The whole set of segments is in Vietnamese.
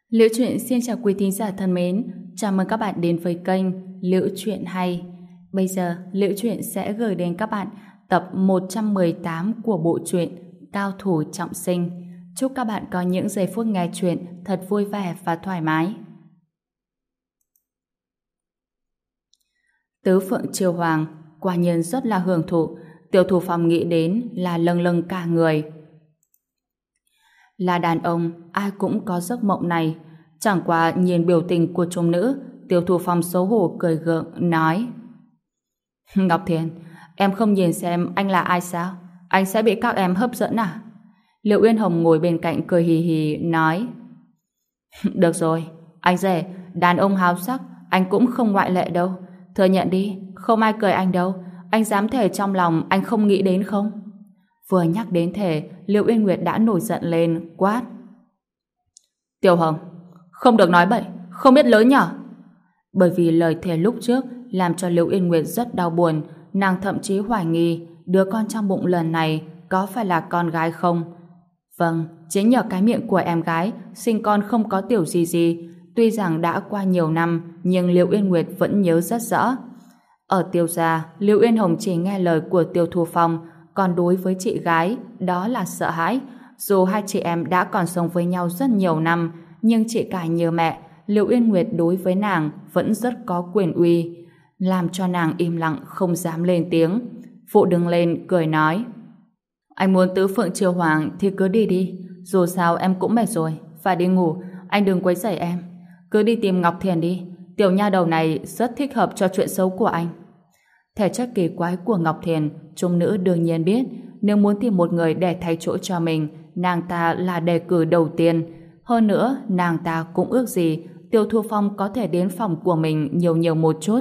Liễu Chuyện xin chào quý thính giả thân mến, chào mừng các bạn đến với kênh Liễu Chuyện Hay. Bây giờ, Liễu Chuyện sẽ gửi đến các bạn tập 118 của bộ truyện Cao Thủ Trọng Sinh. Chúc các bạn có những giây phút nghe chuyện thật vui vẻ và thoải mái. Tứ Phượng Triều Hoàng quả nhiên rất là hưởng thụ, Tiêu Thủ Phong nghĩ đến là lâng lâng cả người. Là đàn ông, ai cũng có giấc mộng này. Chẳng qua nhìn biểu tình của chúng nữ, Tiêu Thủ Phong xấu hổ cười gượng, nói: Ngọc Thiền, em không nhìn xem anh là ai sao? Anh sẽ bị các em hấp dẫn à? Liệu Uyên Hồng ngồi bên cạnh cười hì hì, nói: Được rồi, anh rể, đàn ông háo sắc, anh cũng không ngoại lệ đâu. Thừa nhận đi, không ai cười anh đâu. Anh dám thề trong lòng anh không nghĩ đến không? Vừa nhắc đến thề, Liệu Uyên Nguyệt đã nổi giận lên, quát: Tiểu Hồng, không được nói bậy, không biết lớn nhở? Bởi vì lời thề lúc trước làm cho Liễu Yên Nguyệt rất đau buồn, nàng thậm chí hoài nghi đứa con trong bụng lần này có phải là con gái không. Vâng, chính nhờ cái miệng của em gái sinh con không có tiểu gì gì. Tuy rằng đã qua nhiều năm, nhưng Liễu Yên Nguyệt vẫn nhớ rất rõ. Ở Tiêu gia, Liễu Yên Hồng chỉ nghe lời của Tiêu Thu Phong, còn đối với chị gái đó là sợ hãi. Dù hai chị em đã còn sống với nhau rất nhiều năm, nhưng chị cả như mẹ, Liễu Yên Nguyệt đối với nàng vẫn rất có quyền uy, làm cho nàng im lặng không dám lên tiếng. Phụ đứng lên cười nói: Anh muốn Tứ Phượng Triều Hoàng thì cứ đi đi, dù sao em cũng mệt rồi, phải đi ngủ, anh đừng quấy rầy em. Cứ đi tìm Ngọc Thiền đi, tiểu nha đầu này rất thích hợp cho chuyện xấu của anh. Thể chất kỳ quái của Ngọc Thiền, chúng nữ đương nhiên biết, nếu muốn tìm một người để thay chỗ cho mình, nàng ta là đề cử đầu tiên. Hơn nữa, nàng ta cũng ước gì Tiêu Thu Phong có thể đến phòng của mình nhiều nhiều một chút.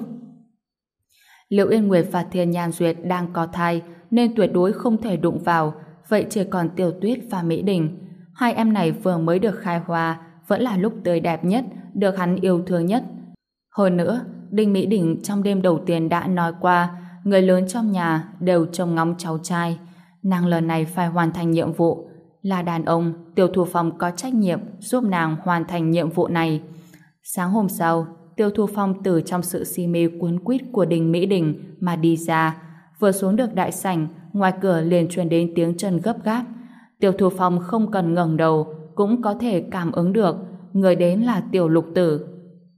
Liễu Yên Nguyệt và Thiên Nhan Duyệt đang có thai nên tuyệt đối không thể đụng vào, vậy chỉ còn Tiểu Tuyết và Mỹ Đình. Hai em này vừa mới được khai hoa, vẫn là lúc tươi đẹp nhất, được hắn yêu thương nhất. Hơn nữa, Đinh Mỹ Đình trong đêm đầu tiên đã nói qua, người lớn trong nhà đều trông ngóng cháu trai. Nàng lần này phải hoàn thành nhiệm vụ. Là đàn ông, Tiêu Thu Phong có trách nhiệm giúp nàng hoàn thành nhiệm vụ này. Sáng hôm sau, Tiêu Thu Phong từ trong sự si mê cuốn quýt của Đinh Mỹ Đình mà đi ra. Vừa xuống được đại sảnh, ngoài cửa liền truyền đến tiếng chân gấp gáp. Tiêu Thu Phong không cần ngẩng đầu cũng có thể cảm ứng được người đến là Tiểu Lục Tử.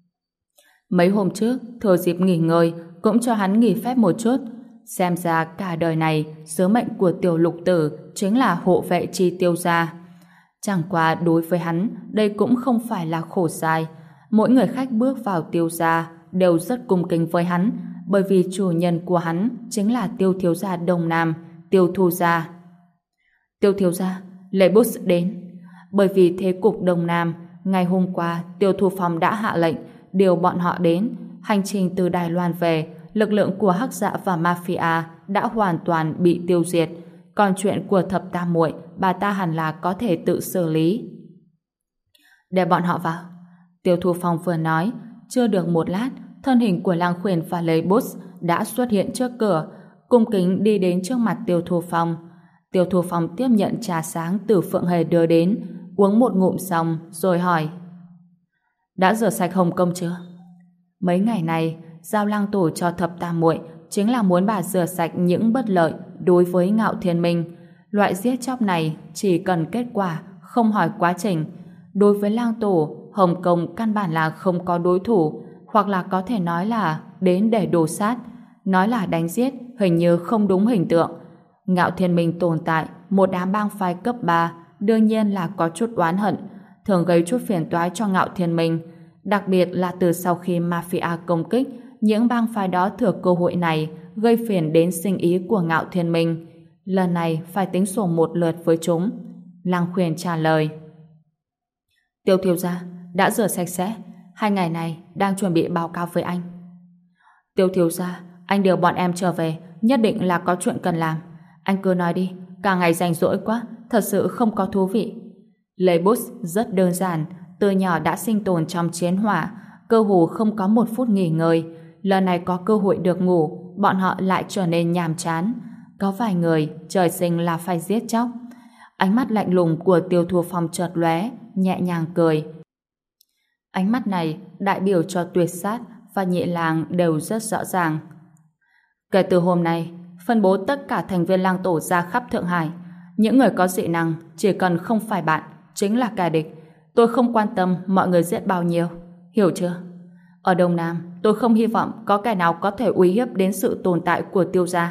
Mấy hôm trước, thừa dịp nghỉ ngơi cũng cho hắn nghỉ phép một chút. Xem ra cả đời này sứ mệnh của Tiểu Lục Tử chính là hộ vệ chi Tiêu gia. Chẳng qua đối với hắn, đây cũng không phải là khổ sai. Mỗi người khách bước vào Tiêu gia đều rất cung kính với hắn, bởi vì chủ nhân của hắn chính là Tiêu thiếu gia Đông Nam, Tiêu Thu gia. Tiêu thiếu gia, Lê Bus đến. Bởi vì thế cục Đông Nam, ngày hôm qua Tiêu Thu Phong đã hạ lệnh điều bọn họ đến. Hành trình từ Đài Loan về, lực lượng của Hắc Dạ và Mafia đã hoàn toàn bị tiêu diệt. Còn chuyện của Thập Tam Muội, bà ta hẳn là có thể tự xử lý. Để bọn họ vào. Tiêu Thu Phong vừa nói, chưa được một lát, thân hình của Lang Khuyển và Lê Bus đã xuất hiện trước cửa, cung kính đi đến trước mặt Tiêu Thu Phong. Tiêu Thu Phong tiếp nhận trà sáng từ Phượng Hề đưa đến, uống một ngụm xong rồi hỏi: Đã rửa sạch Hồng Công chưa? Mấy ngày này, giao lang tổ cho Thập Tam Muội chính là muốn bà rửa sạch những bất lợi đối với Ngạo Thiên Minh. Loại giết chóc này chỉ cần kết quả, không hỏi quá trình. Đối với lang tổ, Hồng Công căn bản là không có đối thủ, hoặc là có thể nói là đến để đồ sát. Nói là đánh giết, hình như không đúng hình tượng. Ngạo Thiên Minh tồn tại một đám bang phái cấp 3, đương nhiên là có chút oán hận, thường gây chút phiền toái cho Ngạo Thiên Minh. Đặc biệt là từ sau khi Mafia công kích, những bang phái đó thừa cơ hội này gây phiền đến sinh ý của Ngạo Thiên Minh. Lần này phải tính sổ một lượt với chúng. Lăng Khuyển trả lời: Tiêu thiếu gia, đã rửa sạch sẽ. 2 ngày này đang chuẩn bị báo cáo với anh. Tiêu thiếu gia, anh điều bọn em trở về, nhất định là có chuyện cần làm. Anh cứ nói đi, cả ngày rảnh rỗi quá, thật sự không có thú vị. Lê Bus rất đơn giản, từ nhỏ đã sinh tồn trong chiến hỏa, cơ hồ không có một phút nghỉ ngơi. Lần này có cơ hội được ngủ, bọn họ lại trở nên nhàm chán. Có vài người trời sinh là phải giết chóc. Ánh mắt lạnh lùng của Tiêu Thu Phong chợt lóe, nhẹ nhàng cười. Ánh mắt này đại biểu cho Tuyệt Sát và Nhị Lang đều rất rõ ràng. Kể từ hôm nay, phân bố tất cả thành viên lang tổ ra khắp Thượng Hải. Những người có dị năng chỉ cần không phải bạn, chính là kẻ địch. Tôi không quan tâm mọi người giết bao nhiêu. Hiểu chưa? Ở Đông Nam, tôi không hy vọng có kẻ nào có thể uy hiếp đến sự tồn tại của Tiêu gia.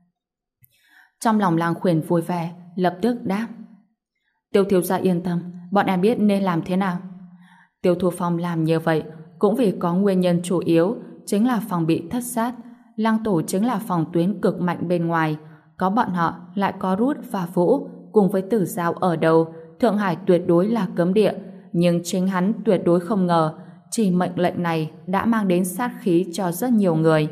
Trong lòng Lang Khuyển vui vẻ, lập tức đáp. Tiêu thiếu gia yên tâm, bọn em biết nên làm thế nào. Tiêu Thu Phong làm như vậy cũng vì có nguyên nhân chủ yếu, chính là phòng bị thất sát. Lang tổ chính là phòng tuyến cực mạnh bên ngoài, có bọn họ lại có Rút và Vũ cùng với Tử Giao ở đầu, Thượng Hải tuyệt đối là cấm địa, nhưng chính hắn tuyệt đối không ngờ chỉ mệnh lệnh này đã mang đến sát khí cho rất nhiều người.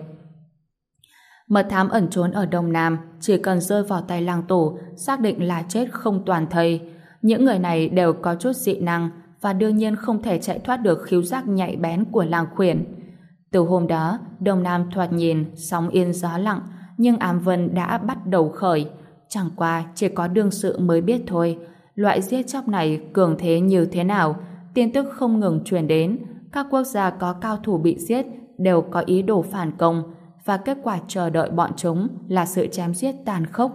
Mật thám ẩn trốn ở Đông Nam chỉ cần rơi vào tay Lang tổ xác định là chết không toàn thây. Những người này đều có chút dị năng và đương nhiên không thể chạy thoát được khiếu giác nhạy bén của Lang Khuyển. Từ hôm đó, Đông Nam thoạt nhìn sóng yên gió lặng, nhưng ám vân đã bắt đầu khởi. Chẳng qua chỉ có đương sự mới biết thôi. Loại giết chóc này cường thế như thế nào, tin tức không ngừng truyền đến. Các quốc gia có cao thủ bị giết đều có ý đồ phản công, và kết quả chờ đợi bọn chúng là sự chém giết tàn khốc.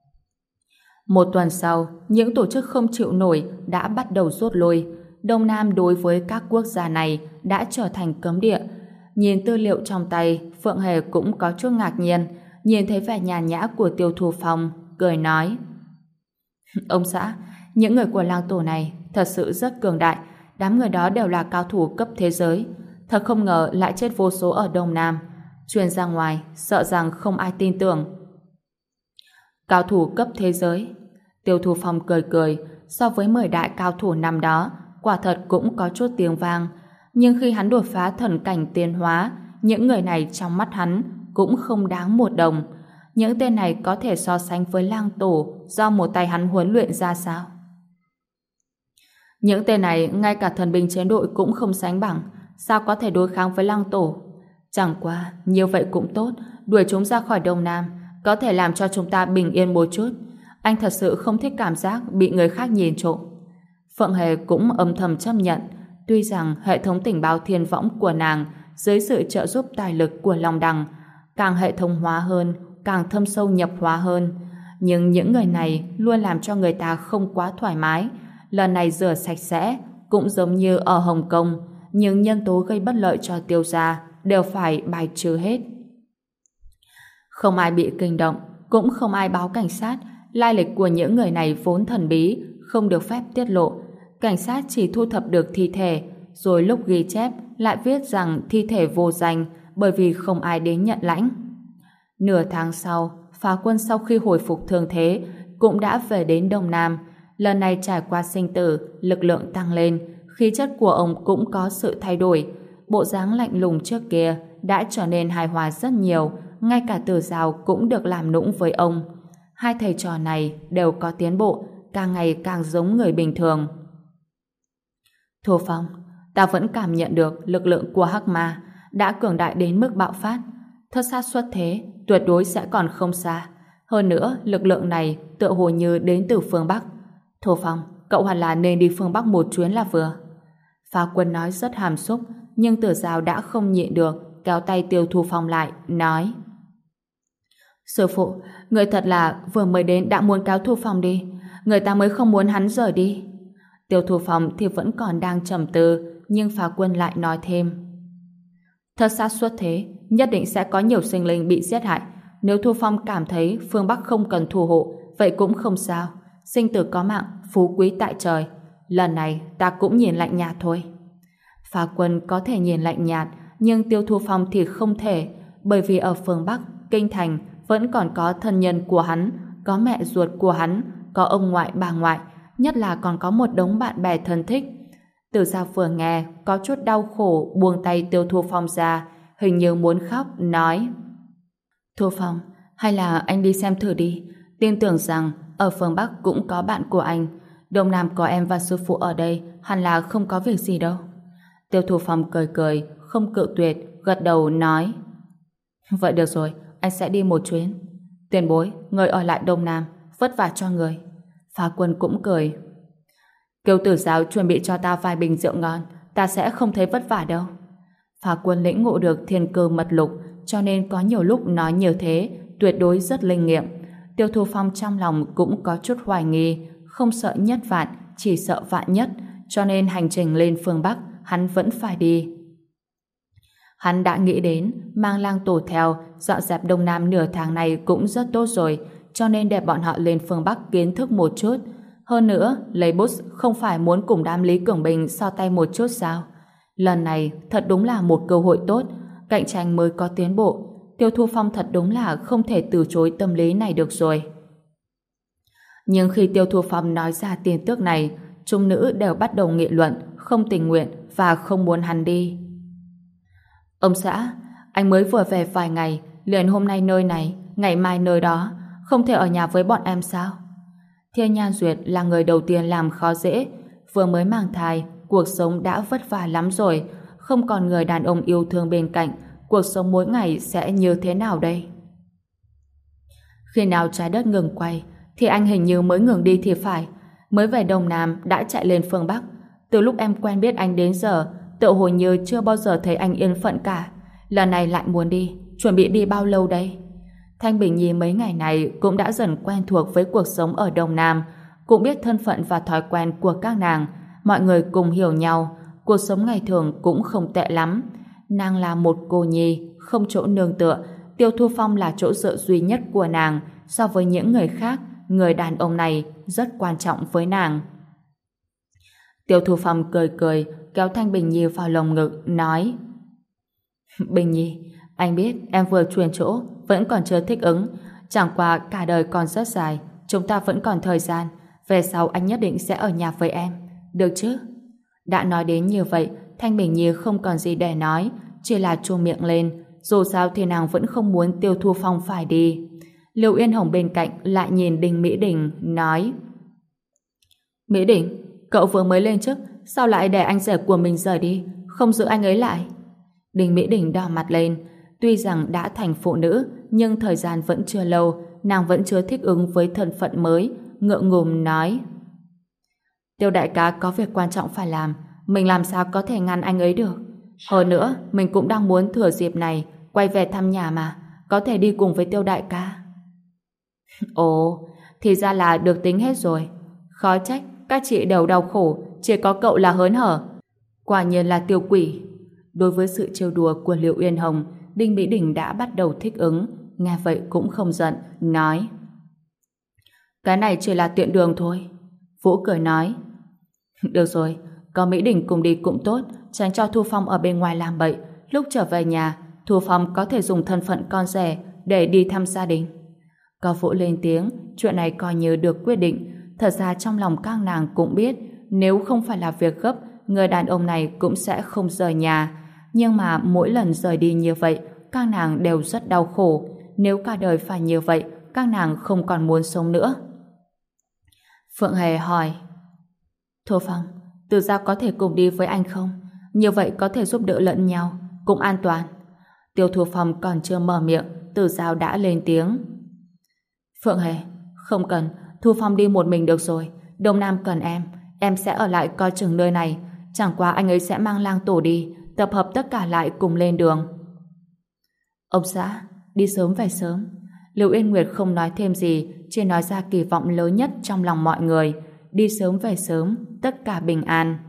Một tuần sau, những tổ chức không chịu nổi đã bắt đầu rút lui. Đông Nam đối với các quốc gia này đã trở thành cấm địa. Nhìn tư liệu trong tay, Phượng Hề cũng có chút ngạc nhiên, nhìn thấy vẻ nhàn nhã của Tiêu Thu Phong, cười nói: Ông xã, những người của Lang tổ này thật sự rất cường đại, đám người đó đều là cao thủ cấp thế giới. Thật không ngờ lại chết vô số ở Đông Nam. Truyền ra ngoài, sợ rằng không ai tin tưởng. Cao thủ cấp thế giới? Tiêu Thu Phong cười cười, so với 10 đại cao thủ năm đó, quả thật cũng có chút tiếng vang. Nhưng khi hắn đột phá thần cảnh tiến hóa, những người này trong mắt hắn cũng không đáng một đồng. Những tên này có thể so sánh với Lang tổ do một tay hắn huấn luyện ra sao? Những tên này ngay cả thần binh chiến đội cũng không sánh bằng, sao có thể đối kháng với Lang tổ? Chẳng qua, như vậy cũng tốt, đuổi chúng ra khỏi Đông Nam, có thể làm cho chúng ta bình yên một chút. Anh thật sự không thích cảm giác bị người khác nhìn trộm. Phượng Hề cũng âm thầm chấp nhận, tuy rằng hệ thống tình báo thiên võng của nàng dưới sự trợ giúp tài lực của Long Đằng càng hệ thống hóa hơn, càng thâm sâu nhập hóa hơn, nhưng những người này luôn làm cho người ta không quá thoải mái. Lần này rửa sạch sẽ cũng giống như ở Hồng Kông, nhưng nhân tố gây bất lợi cho Tiêu gia đều phải bài trừ hết. Không ai bị kinh động, cũng không ai báo cảnh sát. Lai lịch của những người này vốn thần bí, không được phép tiết lộ. Cảnh sát chỉ thu thập được thi thể, rồi lúc ghi chép lại viết rằng thi thể vô danh bởi vì không ai đến nhận lãnh. Nửa tháng sau, phá quân sau khi hồi phục thương thế cũng đã về đến Đông Nam. Lần này trải qua sinh tử, lực lượng tăng lên, khí chất của ông cũng có sự thay đổi. Bộ dáng lạnh lùng trước kia đã trở nên hài hòa rất nhiều, ngay cả Tử Giao cũng được làm nũng với ông. Hai thầy trò này đều có tiến bộ, càng ngày càng giống người bình thường. Thu Phong, ta vẫn cảm nhận được lực lượng của Hắc Ma đã cường đại đến mức bạo phát. Thất sát xuất thế, tuyệt đối sẽ còn không xa. Hơn nữa, lực lượng này tựa hồ như đến từ phương Bắc. Thu Phong, cậu hẳn là nên đi phương Bắc một chuyến là vừa. Phá Quân nói rất hàm xúc, nhưng Tử Giao đã không nhịn được, kéo tay Tiêu Thu Phong lại, nói: Sư phụ, người thật là vừa mới đến đã muốn kéo Thu Phong đi, người ta mới không muốn hắn rời đi. Tiêu Thu Phong thì vẫn còn đang trầm tư, nhưng Phá Quân lại nói thêm: Thất sát xuất thế, nhất định sẽ có nhiều sinh linh bị giết hại. Nếu Thu Phong cảm thấy phương Bắc không cần thủ hộ, vậy cũng không sao. Sinh tử có mạng, phú quý tại trời. Lần này ta cũng nhìn lạnh nhạt thôi. Phá Quân có thể nhìn lạnh nhạt, nhưng Tiêu Thu Phong thì không thể, bởi vì ở phương Bắc, Kinh Thành vẫn còn có thân nhân của hắn, có mẹ ruột của hắn, có ông ngoại bà ngoại, nhất là còn có một đống bạn bè thân thích. Tử Giao vừa nghe có chút đau khổ, buông tay Tiêu Thu Phong ra, hình như muốn khóc, nói: Thu Phong, hay là anh đi xem thử đi. Tin tưởng rằng ở phương Bắc cũng có bạn của anh. Đông Nam có em và sư phụ ở đây, hẳn là không có việc gì đâu. Tiêu Thu Phong cười cười, không cự tuyệt, gật đầu nói: Vậy được rồi, anh sẽ đi một chuyến. Tiền bối, người ở lại Đông Nam, vất vả cho người. Phá Quân cũng cười: Kiều Tử Giáo chuẩn bị cho ta vài bình rượu ngon, ta sẽ không thấy vất vả đâu. Phá Quân lĩnh ngộ được thiên cơ mật lục, cho nên có nhiều lúc nói như thế, tuyệt đối rất linh nghiệm. Tiêu Thu Phong trong lòng cũng có chút hoài nghi, không sợ nhất vạn, chỉ sợ vạn nhất, cho nên hành trình lên phương Bắc, hắn vẫn phải đi. Hắn đã nghĩ đến mang lang tổ theo, dọn dẹp Đông Nam nửa tháng này cũng rất tốt rồi, cho nên để bọn họ lên phương Bắc kiến thức một chút. Hơn nữa, lấy bút không phải muốn cùng đám Lý Cường Bình so tay một chút sao? Lần này thật đúng là một cơ hội tốt, cạnh tranh mới có tiến bộ. Tiêu Thu Phong thật đúng là không thể từ chối tâm lý này được rồi. Nhưng khi Tiêu Thu Phong nói ra tin tức này, chúng nữ đều bắt đầu nghị luận, không tình nguyện và không muốn hắn đi. Ông xã, anh mới vừa về vài ngày, liền hôm nay nơi này, ngày mai nơi đó, không thể ở nhà với bọn em sao? Thiên Nhan Duyệt là người đầu tiên làm khó dễ, vừa mới mang thai, cuộc sống đã vất vả lắm rồi, không còn người đàn ông yêu thương bên cạnh, cuộc sống mỗi ngày sẽ như thế nào đây? Khi nào trái đất ngừng quay, thì anh hình như mới ngừng đi thì phải, mới về Đông Nam đã chạy lên phương Bắc. Từ lúc em quen biết anh đến giờ, tựa hồ như chưa bao giờ thấy anh yên phận cả. Lần này lại muốn đi, chuẩn bị đi bao lâu đây? Thanh Bình Nhi mấy ngày này cũng đã dần quen thuộc với cuộc sống ở Đông Nam, cũng biết thân phận và thói quen của các nàng. Mọi người cùng hiểu nhau, cuộc sống ngày thường cũng không tệ lắm. Nàng là một cô nhi, không chỗ nương tựa. Tiêu Thu Phong là chỗ dựa duy nhất của nàng. So với những người khác, người đàn ông này rất quan trọng với nàng. Tiêu Thu Phong cười cười, kéo Thanh Bình Nhi vào lồng ngực, nói: Bình Nhi, anh biết em vừa chuyển chỗ, vẫn còn chưa thích ứng. Chẳng qua cả đời còn rất dài, chúng ta vẫn còn thời gian. Về sau anh nhất định sẽ ở nhà với em, được chứ? Đã nói đến như vậy, Thanh Bình Nhi không còn gì để nói, chỉ là chua miệng lên. Dù sao thì nàng vẫn không muốn Tiêu Thu Phong phải đi. Lưu Yên Hồng bên cạnh lại nhìn Đinh Mỹ Đình, nói: Mỹ Đình, cậu vừa mới lên chức, sao lại để anh rể của mình rời đi, không giữ anh ấy lại? Đinh Mỹ Đình đỏ mặt lên. Tuy rằng đã thành phụ nữ, nhưng thời gian vẫn chưa lâu, nàng vẫn chưa thích ứng với thân phận mới, ngượng ngùng nói: Tiêu đại ca có việc quan trọng phải làm, mình làm sao có thể ngăn anh ấy được. Hơn nữa, mình cũng đang muốn thừa dịp này quay về thăm nhà mà, có thể đi cùng với Tiêu đại ca. Ồ, thì ra là được tính hết rồi. Khó trách, các chị đều đau khổ, chỉ có cậu là hớn hở. Quả nhiên là Tiêu quỷ. Đối với sự trêu đùa của Liệu Uyên Hồng, Đinh Mỹ Đình đã bắt đầu thích ứng, nghe vậy cũng không giận, nói: Cái này chỉ là tiện đường thôi. Vũ cười nói: Được rồi, có Mỹ Đình cùng đi cũng tốt, tránh cho Thu Phong ở bên ngoài làm bậy. Lúc trở về nhà, Thu Phong có thể dùng thân phận con rể để đi thăm gia đình. Có Vũ lên tiếng, chuyện này coi như được quyết định. Thật ra trong lòng các nàng cũng biết, nếu không phải là việc gấp, người đàn ông này cũng sẽ không rời nhà. Nhưng mà mỗi lần rời đi như vậy, các nàng đều rất đau khổ. Nếu cả đời phải như vậy, các nàng không còn muốn sống nữa. Phượng Hề hỏi: Thu Phong, Từ Giao có thể cùng đi với anh không? Như vậy có thể giúp đỡ lẫn nhau, cũng an toàn. Tiêu Thu Phong còn chưa mở miệng, Từ Giao đã lên tiếng: Phượng Hề, không cần, Thu Phong đi một mình được rồi. Đông Nam cần em sẽ ở lại coi chừng nơi này. Chẳng qua anh ấy sẽ mang lang tổ đi, tập hợp tất cả lại cùng lên đường. Ông xã, đi sớm về sớm. Lưu Yên Nguyệt không nói thêm gì, chỉ nói ra kỳ vọng lớn nhất trong lòng mọi người: đi sớm về sớm, tất cả bình an.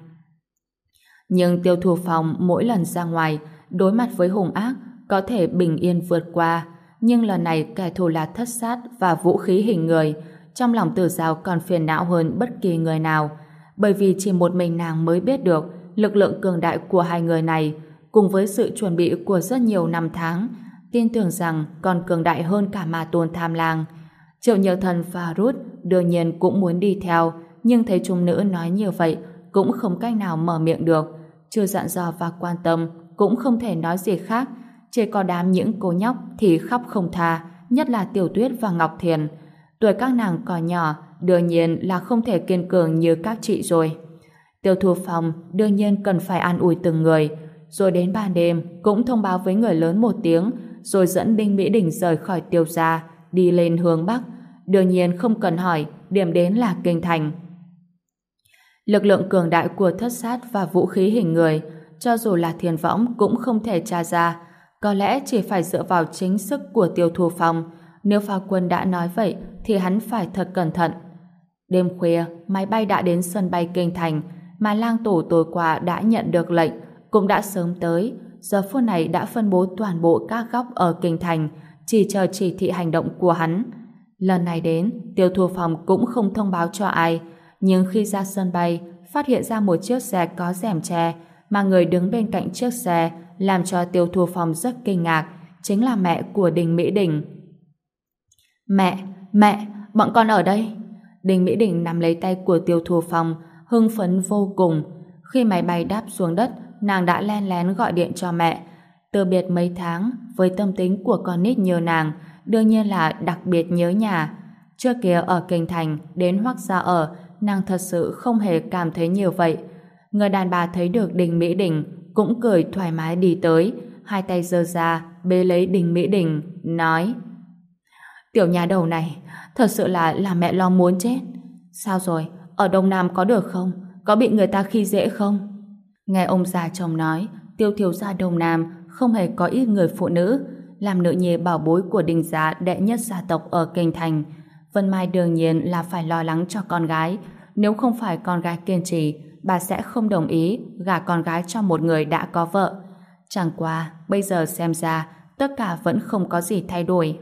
Nhưng Tiêu Thu Phong mỗi lần ra ngoài, đối mặt với hung ác, có thể bình yên vượt qua. Nhưng lần này kẻ thù là thất sát và vũ khí hình người. Trong lòng Tử Giao còn phiền não hơn bất kỳ người nào, bởi vì chỉ một mình nàng mới biết được lực lượng cường đại của hai người này, cùng với sự chuẩn bị của rất nhiều năm tháng, tin tưởng rằng còn cường đại hơn cả Ma Tôn Tham Lang. Triệu Nhược Thần và Ruth đương nhiên cũng muốn đi theo, nhưng thấy chúng nữ nói như vậy cũng không cách nào mở miệng được. Chưa dặn dò và quan tâm cũng không thể nói gì khác, chỉ có đám những cô nhóc thì khóc không tha, nhất là Tiểu Tuyết và Ngọc Thiền. Tuổi các nàng còn nhỏ, đương nhiên là không thể kiên cường như các chị rồi. Tiêu Thu Phong đương nhiên cần phải an ủi từng người, rồi đến ban đêm cũng thông báo với người lớn một tiếng, rồi dẫn Đinh Mỹ Đình rời khỏi Tiêu gia, đi lên hướng Bắc. Đương nhiên không cần hỏi, điểm đến là Kinh Thành. Lực lượng cường đại của thất sát và vũ khí hình người, cho dù là thiền võng cũng không thể tra ra. Có lẽ chỉ phải dựa vào chính sức của Tiêu Thu Phong. Nếu Phá Quân đã nói vậy thì hắn phải thật cẩn thận. Đêm khuya, máy bay đã đến sân bay Kinh Thành, mà Lang Tổ tối qua đã nhận được lệnh, cũng đã sớm tới. Giờ phút này đã phân bố toàn bộ các góc ở Kinh Thành, chỉ chờ chỉ thị hành động của hắn. Lần này đến, Tiêu Thu Phong cũng không thông báo cho ai, nhưng khi ra sân bay, phát hiện ra một chiếc xe có rèm che, mà người đứng bên cạnh chiếc xe làm cho Tiêu Thu Phong rất kinh ngạc, chính là mẹ của Đinh Mỹ Đình. Mẹ, bọn con ở đây. Đinh Mỹ Đình nắm lấy tay của Tiêu Thu Phong, hưng phấn vô cùng. Khi máy bay đáp xuống đất, nàng đã len lén gọi điện cho mẹ. Từ biệt mấy tháng, với tâm tính của con nít như nàng, đương nhiên là đặc biệt nhớ nhà. Trước kia ở Kinh Thành, đến Hoắc gia ở, nàng thật sự không hề cảm thấy nhiều vậy. Người đàn bà thấy được Đinh Mỹ Đình, cũng cười thoải mái đi tới, hai tay giơ ra, bế lấy Đinh Mỹ Đình, nói: Tiểu nhà đầu này, thật sự là mẹ lo muốn chết. Sao rồi, ở Đông Nam có được không? Có bị người ta khi dễ không? Nghe ông già chồng nói, Tiêu thiếu gia Đông Nam không hề có ít người phụ nữ, làm nữ nhi bảo bối của Đinh gia đệ nhất gia tộc ở Kinh Thành. Vân Mai đương nhiên là phải lo lắng cho con gái. Nếu không phải con gái kiên trì, bà sẽ không đồng ý gả con gái cho một người đã có vợ. Chẳng qua, bây giờ xem ra, tất cả vẫn không có gì thay đổi.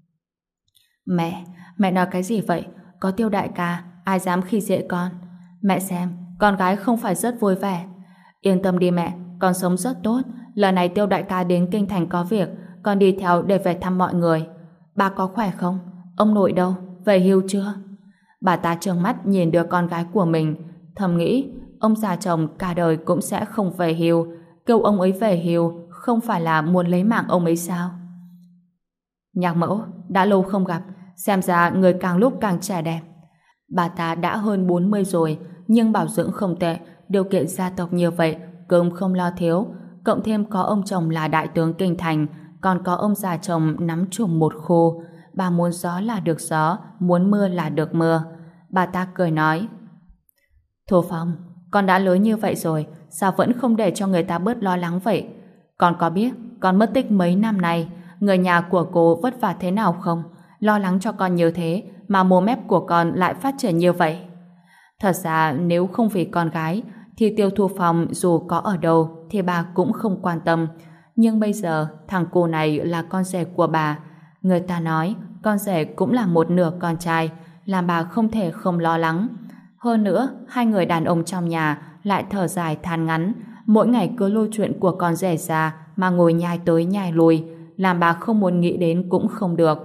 Mẹ nói cái gì vậy? Có Tiêu đại ca, ai dám khi dễ con? Mẹ xem, con gái không phải rất vui vẻ. Yên tâm đi mẹ, con sống rất tốt. Lần này Tiêu đại ca đến Kinh Thành có việc, con đi theo để về thăm mọi người. Bà có khỏe không? Ông nội đâu? Về hưu chưa? Bà ta trợn mắt nhìn đứa con gái của mình, thầm nghĩ ông già chồng cả đời cũng sẽ không về hưu. Kêu ông ấy về hưu không phải là muốn lấy mạng ông ấy sao? Nhạc mẫu, đã lâu không gặp, xem ra người càng lúc càng trẻ đẹp. Bà ta đã hơn 40 rồi, nhưng bảo dưỡng không tệ, điều kiện gia tộc như vậy, cơm không lo thiếu, cộng thêm có ông chồng là đại tướng Kinh Thành, còn có ông già chồng nắm chùm một khu. Bà muốn gió là được gió, muốn mưa là được mưa. Bà ta cười nói: Thu Phong, con đã lớn như vậy rồi, sao vẫn không để cho người ta bớt lo lắng vậy? Con có biết con mất tích mấy năm nay, người nhà của cô vất vả thế nào không? Lo lắng cho con như thế mà mồm mép của con lại phát triển như vậy. Thật ra nếu không vì con gái thì Tiêu Thu Phong dù có ở đâu thì bà cũng không quan tâm. Nhưng bây giờ thằng cô này là con rể của bà. Người ta nói con rể cũng là một nửa con trai, làm bà không thể không lo lắng. Hơn nữa, hai người đàn ông trong nhà lại thở dài than ngắn, mỗi ngày cứ lôi chuyện của con rể ra mà ngồi nhai tới nhai lui, làm bà không muốn nghĩ đến cũng không được.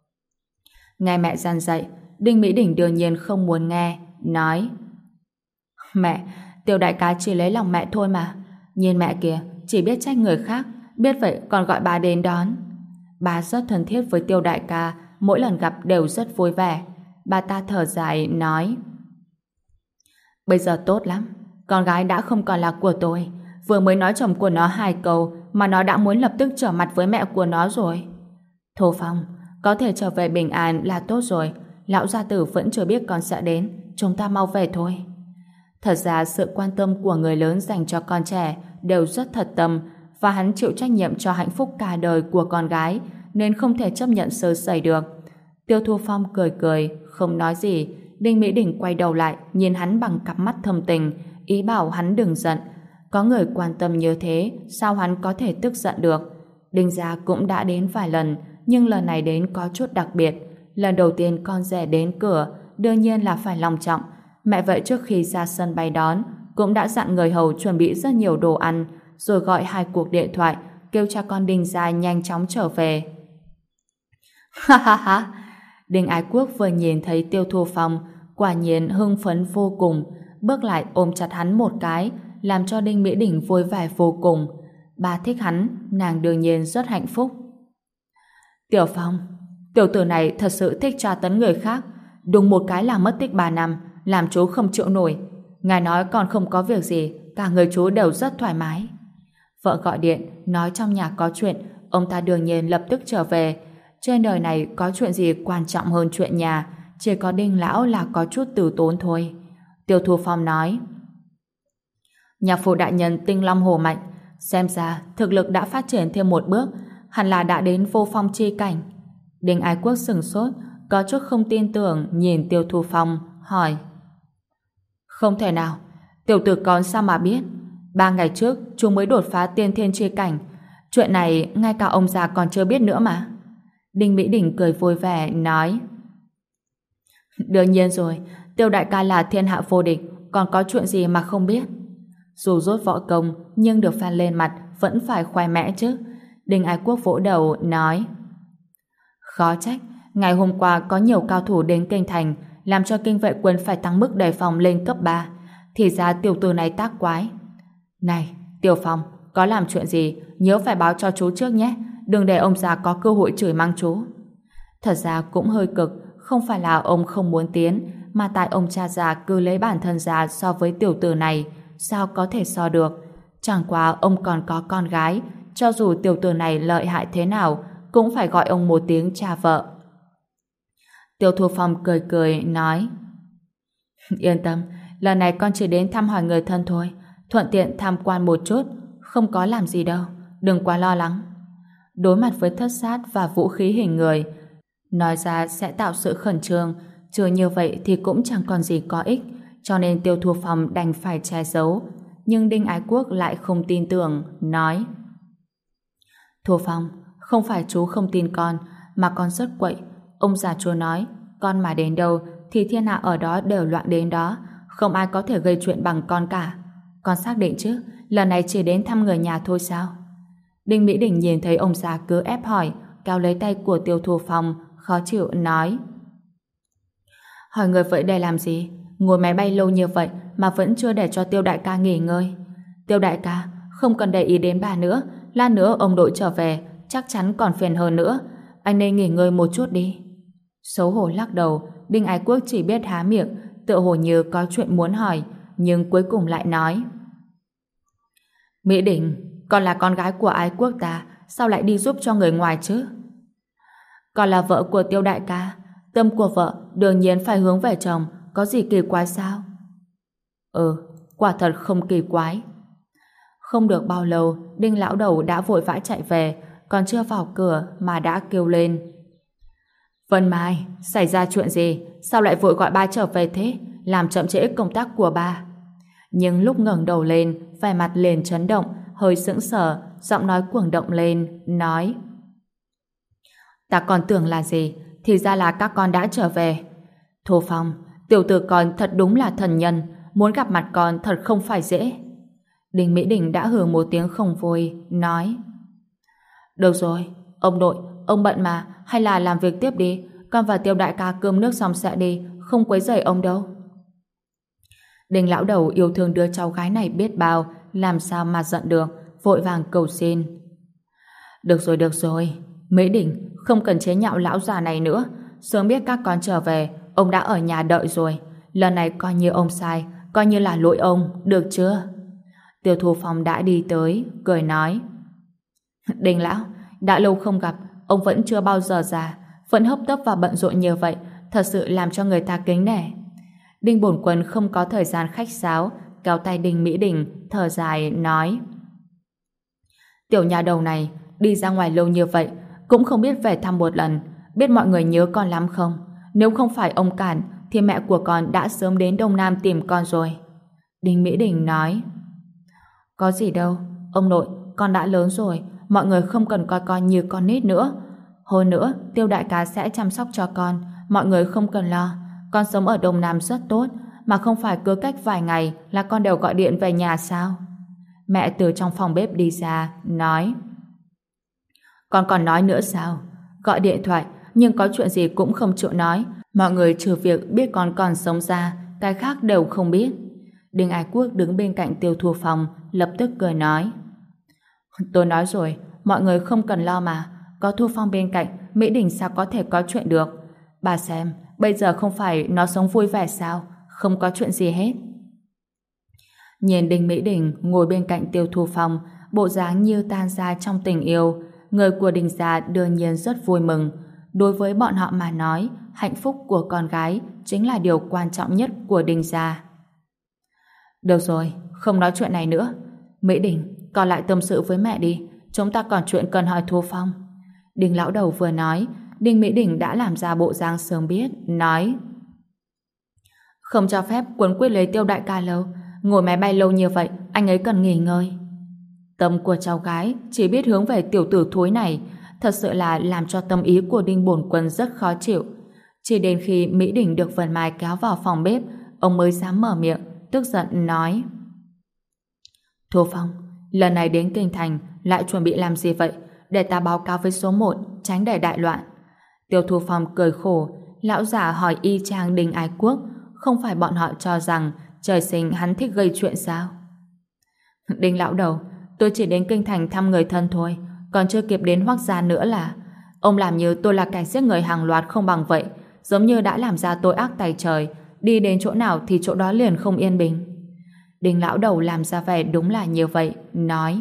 Nghe mẹ dặn dạy, Đinh Mỹ Đình đương nhiên không muốn nghe, nói: Mẹ, Tiêu đại ca chỉ lấy lòng mẹ thôi mà. Nhìn mẹ kìa, chỉ biết trách người khác, biết vậy còn gọi bà đến đón. Bà rất thân thiết với Tiêu đại ca, mỗi lần gặp đều rất vui vẻ. Bà ta thở dài nói: Bây giờ tốt lắm, con gái đã không còn là của tôi. Vừa mới nói chồng của nó 2 câu mà nó đã muốn lập tức trở mặt với mẹ của nó rồi. Thu Phong, có thể trở về bình an là tốt rồi. Lão gia tử vẫn chưa biết con sẽ đến, chúng ta mau về thôi. Thật ra sự quan tâm của người lớn dành cho con trẻ đều rất thật tâm, và hắn chịu trách nhiệm cho hạnh phúc cả đời của con gái, nên không thể chấp nhận sơ sẩy được. Tiêu Thu Phong cười cười, không nói gì. Đinh Mỹ Đình quay đầu lại, nhìn hắn bằng cặp mắt thâm tình, ý bảo hắn đừng giận. Có người quan tâm như thế, sao hắn có thể tức giận được? Đinh gia cũng đã đến vài lần, nhưng lần này đến có chút đặc biệt. Lần đầu tiên con rể đến cửa, đương nhiên là phải long trọng. Mẹ vậy trước khi ra sân bay đón, cũng đã dặn người hầu chuẩn bị rất nhiều đồ ăn, rồi gọi 2 cuộc điện thoại, kêu cha con Đinh gia nhanh chóng trở về. Ha ha ha! Đinh Ái Quốc vừa nhìn thấy Tiêu Thu Phong, quả nhiên hưng phấn vô cùng, bước lại ôm chặt hắn một cái, làm cho Đinh Mỹ Đình vui vẻ vô cùng. Bà thích hắn, nàng đương nhiên rất hạnh phúc. Tiểu Phong, tiểu tử này thật sự thích tra tấn người khác, đùng một cái là mất tích 3 năm, làm chú không chịu nổi. Ngài nói còn không có việc gì, cả người chú đều rất thoải mái. Vợ gọi điện, nói trong nhà có chuyện, ông ta đương nhiên lập tức trở về. Trên đời này có chuyện gì quan trọng hơn chuyện nhà, chỉ có Đinh lão là có chút từ tốn thôi. Tiêu Thu Phong nói. Nhạc phụ đại nhân tinh long hổ mạnh, xem ra thực lực đã phát triển thêm một bước, hẳn là đã đến vô phong chi cảnh. Đinh Ái Quốc sửng sốt, có chút không tin tưởng nhìn Tiêu Thu Phong, hỏi. Không thể nào, tiểu tử con sao mà biết? 3 ngày trước chúng mới đột phá tiên thiên chi cảnh, chuyện này ngay cả ông già còn chưa biết nữa mà. Đinh Mỹ Đình cười vui vẻ nói. Đương nhiên rồi, Tiêu đại ca là thiên hạ vô địch, còn có chuyện gì mà không biết? Dù rốt võ công nhưng được phan lên mặt vẫn phải khoe mẽ chứ. Đinh Ái Quốc vỗ đầu nói. Khó trách, ngày hôm qua có nhiều cao thủ đến kinh thành, làm cho kinh vệ quân phải tăng mức đề phòng lên cấp 3. Thì ra tiểu tử này tác quái. Này, Tiêu Phong, có làm chuyện gì nhớ phải báo cho chú trước nhé, đừng để ông già có cơ hội chửi mắng chú. Thật ra cũng hơi cực, không phải là ông không muốn tiến, mà tại ông cha già cứ lấy bản thân ra so với tiểu tử này, sao có thể so được. Chẳng qua ông còn có con gái, cho dù tiểu tử này lợi hại thế nào, cũng phải gọi ông một tiếng cha vợ. Tiêu Thu Phong cười cười nói. Yên tâm, lần này con chỉ đến thăm hỏi người thân thôi, thuận tiện tham quan một chút, không có làm gì đâu, đừng quá lo lắng. Đối mặt với thất sát và vũ khí hình người, nói ra sẽ tạo sự khẩn trương, chưa như vậy thì cũng chẳng còn gì có ích, cho nên Tiêu Thu Phong đành phải che giấu. Nhưng Đinh Ái Quốc lại không tin tưởng, nói. Thu Phong, không phải chú không tin con, mà con rất quậy. Ông già chúa nói, con mà đến đâu thì thiên hạ ở đó đều loạn đến đó, không ai có thể gây chuyện bằng con cả. Con xác định chứ, lần này chỉ đến thăm người nhà thôi sao? Đinh Mỹ Đình nhìn thấy ông già cứ ép hỏi, kéo lấy tay của Tiêu Thu Phong, khó chịu nói. Hỏi người vậy để làm gì? Ngồi máy bay lâu như vậy mà vẫn chưa để cho Tiêu đại ca nghỉ ngơi. Tiêu đại ca, không cần để ý đến bà nữa, lát nữa ông đội trở về, chắc chắn còn phiền hơn nữa. Anh nên nghỉ ngơi một chút đi. Xấu hổ lắc đầu, Đinh Ái Quốc chỉ biết há miệng, tựa hồ như có chuyện muốn hỏi, nhưng cuối cùng lại nói. Mỹ Đình, con là con gái của Ái Quốc ta, sao lại đi giúp cho người ngoài chứ? Con là vợ của Tiêu đại ca, tâm của vợ đương nhiên phải hướng về chồng, có gì kỳ quái sao? Quả thật không kỳ quái. Không được bao lâu, Đinh lão đầu đã vội vã chạy về, còn chưa vào cửa mà đã kêu lên. Vân Mai, xảy ra chuyện gì? Sao lại vội gọi ba trở về thế? Làm chậm trễ công tác của ba. Nhưng lúc ngẩng đầu lên, vẻ mặt liền chấn động, hơi sững sờ, giọng nói cuồng động lên, nói. Ta còn tưởng là gì, thì ra là các con đã trở về. Thu Phong, tiểu tử con thật đúng là thần nhân, muốn gặp mặt con thật không phải dễ. Đinh Mỹ Đình đã hừ một tiếng không vui, nói. Được rồi, ông nội, ông bận mà, hay là làm việc tiếp đi, con và Tiêu đại ca cơm nước xong sẽ đi, không quấy rầy ông đâu. Đinh lão đầu yêu thương đứa cháu gái này biết bao, làm sao mà giận được, vội vàng cầu xin. Được rồi, Mỹ Đình, không cần chế nhạo lão già này nữa, sớm biết các con trở về, ông đã ở nhà đợi rồi, lần này coi như ông sai, coi như là lỗi ông, được chưa? Tiêu Thu Phong đã đi tới, cười nói. Đinh lão, đã lâu không gặp, ông vẫn chưa bao giờ già, vẫn hấp tấp và bận rộn như vậy, thật sự làm cho người ta kính nể. Đinh bổn quân không có thời gian khách sáo, kéo tay Đinh Mỹ Đình, thở dài, nói. Tiểu nhà đầu này, đi ra ngoài lâu như vậy, cũng không biết về thăm một lần, biết mọi người nhớ con lắm không? Nếu không phải ông cản, thì mẹ của con đã sớm đến Đông Nam tìm con rồi. Đinh Mỹ Đình nói. Có gì đâu, ông nội, con đã lớn rồi, mọi người không cần coi con như con nít nữa. Hơn nữa, Tiêu đại ca sẽ chăm sóc cho con, mọi người không cần lo. Con sống ở Đông Nam rất tốt, mà không phải cứ cách vài ngày là con đều gọi điện về nhà sao? Mẹ từ trong phòng bếp đi ra, nói. Con còn nói nữa sao? Gọi điện thoại, nhưng có chuyện gì cũng không chịu nói. Mọi người trừ việc biết con còn sống ra, cái khác đều không biết. Đinh Ái Quốc đứng bên cạnh Tiêu Thu Phong, lập tức cười nói. Tôi nói rồi, mọi người không cần lo mà. Có Thu Phong bên cạnh, Mỹ Đình sao có thể có chuyện được? Bà xem, bây giờ không phải nó sống vui vẻ sao? Không có chuyện gì hết. Nhìn Đinh Mỹ Đình ngồi bên cạnh Tiêu Thu Phong, bộ dáng như tan ra trong tình yêu, người của Đinh gia đương nhiên rất vui mừng. Đối với bọn họ mà nói, hạnh phúc của con gái chính là điều quan trọng nhất của Đinh gia. Được rồi, không nói chuyện này nữa. Mỹ Đình, còn lại tâm sự với mẹ đi. Chúng ta còn chuyện cần hỏi Thu Phong. Đinh lão đầu vừa nói, Đinh Mỹ Đình đã làm ra bộ dáng sớm biết, nói: Không cho phép quấn quýt lấy Tiêu đại ca lâu. Ngồi máy bay lâu như vậy, anh ấy cần nghỉ ngơi. Tâm của cháu gái chỉ biết hướng về tiểu tử thúi này, thật sự là làm cho tâm ý của Đinh bổn quân rất khó chịu. Chỉ đến khi Mỹ Đình được Vân Mai kéo vào phòng bếp, ông mới dám mở miệng, tức giận nói: Thu Phong, lần này đến kinh thành lại chuẩn bị làm gì vậy? Để ta báo cáo với số 1, tránh để đại loạn. Tiêu Thu Phong cười khổ, lão giả hỏi y chang Đinh Ái Quốc, không phải bọn họ cho rằng trời sinh hắn thích gây chuyện sao? Đinh lão đầu, tôi chỉ đến kinh thành thăm người thân thôi, còn chưa kịp đến Hoắc gia nữa là ông làm như tôi là kẻ giết người hàng loạt không bằng vậy, giống như đã làm ra tội ác tày trời, đi đến chỗ nào thì chỗ đó liền không yên bình. Đinh lão đầu làm ra vẻ đúng là như vậy, nói: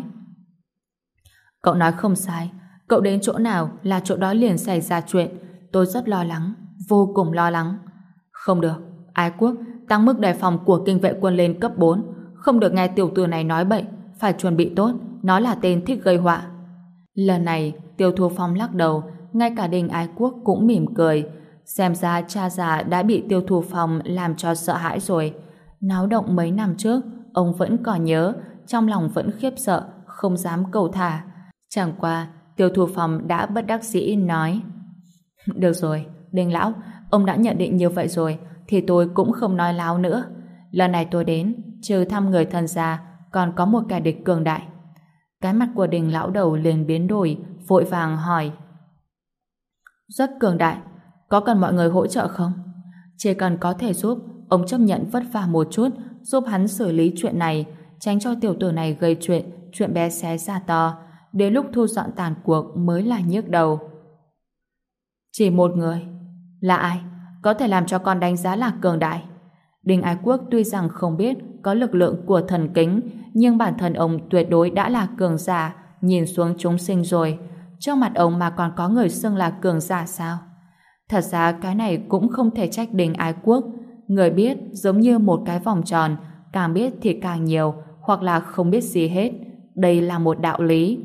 Cậu nói không sai, cậu đến chỗ nào là chỗ đó liền xảy ra chuyện, tôi rất lo lắng, vô cùng lo lắng. Không được, Ái Quốc, tăng mức đề phòng của kinh vệ quân lên cấp 4, không được nghe tiểu tử này nói bậy, phải chuẩn bị tốt, nó là tên thích gây họa. Lần này, Tiêu Thu Phong lắc đầu, ngay cả Đinh Ái Quốc cũng mỉm cười, xem ra cha già đã bị Tiêu Thu Phong làm cho sợ hãi rồi. Náo động mấy năm trước, ông vẫn còn nhớ, trong lòng vẫn khiếp sợ, không dám cầu thả. Chẳng qua, Tiêu Thu Phong đã bất đắc dĩ nói: Được rồi, Đinh lão, ông đã nhận định như vậy rồi, thì tôi cũng không nói láo nữa. Lần này tôi đến, trừ thăm người thân ra, còn có một kẻ địch cường đại. Cái mặt của Đinh lão đầu liền biến đổi, vội vàng hỏi: Rất cường đại, có cần mọi người hỗ trợ không? Chỉ cần có thể giúp, ông chấp nhận vất vả một chút, giúp hắn xử lý chuyện này, tránh cho tiểu tử này gây chuyện bé xé ra to, đến lúc thu dọn tàn cuộc mới là nhức đầu. Chỉ một người. Là ai? Có thể làm cho con đánh giá là cường đại. Đinh Ái Quốc tuy rằng không biết có lực lượng của thần kính, nhưng bản thân ông tuyệt đối đã là cường giả, nhìn xuống chúng sinh rồi. Trước mặt ông mà còn có người xưng là cường giả sao? Thật ra cái này cũng không thể trách Đinh Ái Quốc. Người biết giống như một cái vòng tròn, càng biết thì càng nhiều, hoặc là không biết gì hết. Đây là một đạo lý.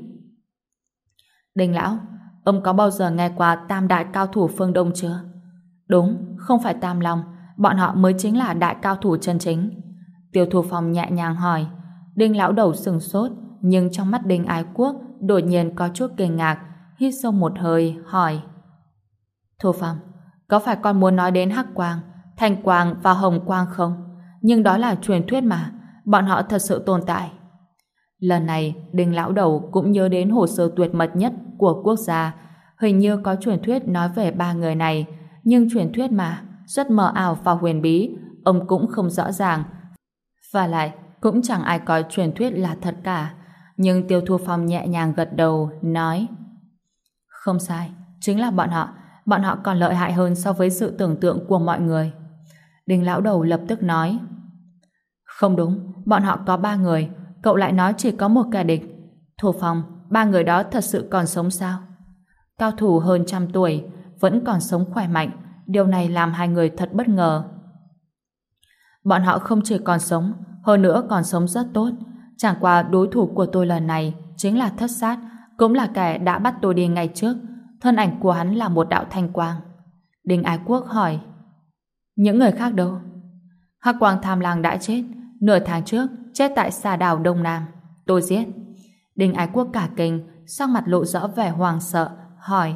Đinh lão, ông có bao giờ nghe qua tam đại cao thủ phương Đông chưa? Đúng, không phải Tam Long, bọn họ mới chính là đại cao thủ chân chính. Tiêu Thu Phong nhẹ nhàng hỏi. Đinh lão đầu sừng sốt, nhưng trong mắt Đinh Ái Quốc đột nhiên có chút kinh ngạc, hít sâu một hơi, hỏi: Thu Phong, có phải con muốn nói đến Hắc Quang, Thanh Quang và Hồng Quang không? Nhưng đó là truyền thuyết mà, bọn họ thật sự tồn tại. Lần này, Đinh lão đầu cũng nhớ đến hồ sơ tuyệt mật nhất của quốc gia. Hình như có truyền thuyết nói về 3 người này, nhưng truyền thuyết mà, rất mờ ảo và huyền bí, ông cũng không rõ ràng. Và lại, cũng chẳng ai coi truyền thuyết là thật cả. Nhưng Tiêu Thu Phong nhẹ nhàng gật đầu, nói: Không sai, chính là bọn họ còn lợi hại hơn so với sự tưởng tượng của mọi người. Đinh lão đầu lập tức nói: Không đúng, bọn họ có 3 người, cậu lại nói chỉ có một kẻ địch. Thu Phong, 3 người đó thật sự còn sống sao? Cao thủ hơn 100 tuổi, vẫn còn sống khỏe mạnh, điều này làm hai người thật bất ngờ. Bọn họ không chỉ còn sống, hơn nữa còn sống rất tốt. Chẳng qua đối thủ của tôi lần này chính là Thất Sát, cũng là kẻ đã bắt tôi đi ngày trước. Thân ảnh của hắn là một đạo thanh quang. Đinh Ái Quốc hỏi: Những người khác đâu? Hắc Quang Tham Lang đã chết, nửa tháng trước chết tại xà đảo Đông Nam. Tôi giết. Đinh Ái Quốc cả kinh, sắc mặt lộ rõ vẻ hoảng sợ, hỏi: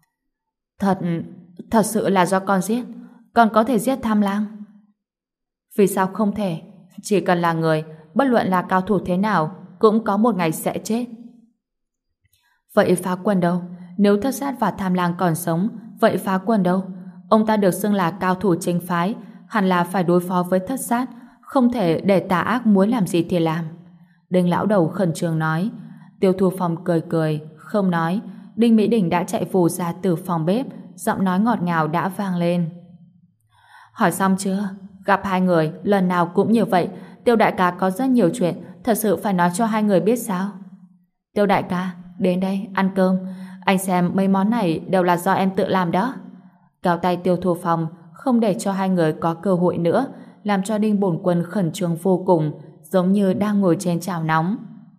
Thật sự là do con giết? Con có thể giết Tham Lang? Vì sao không thể? Chỉ cần là người, bất luận là cao thủ thế nào, cũng có một ngày sẽ chết. Vậy Phá Quân đâu? Nếu Thất Sát và Tham Lang còn sống, vậy Phá Quân đâu? Ông ta được xưng là cao thủ chính phái, hẳn là phải đối phó với Thất Sát, không thể để tà ác muốn làm gì thì làm. Đinh lão đầu khẩn trương nói. Tiêu Thu Phong cười cười, không nói. Đinh Mỹ Đình đã chạy vù ra từ phòng bếp, giọng nói ngọt ngào đã vang lên. Hỏi xong chưa? Gặp hai người, lần nào cũng như vậy. Tiêu đại ca có rất nhiều chuyện, thật sự phải nói cho hai người biết sao? Tiêu đại ca, đến đây, ăn cơm. Anh xem mấy món này đều là do em tự làm đó. Kéo tay Tiêu Thu Phong, không để cho hai người có cơ hội nữa, làm cho Đinh Bổn Quân khẩn trương vô cùng, giống như đang ngồi trên chảo nóng.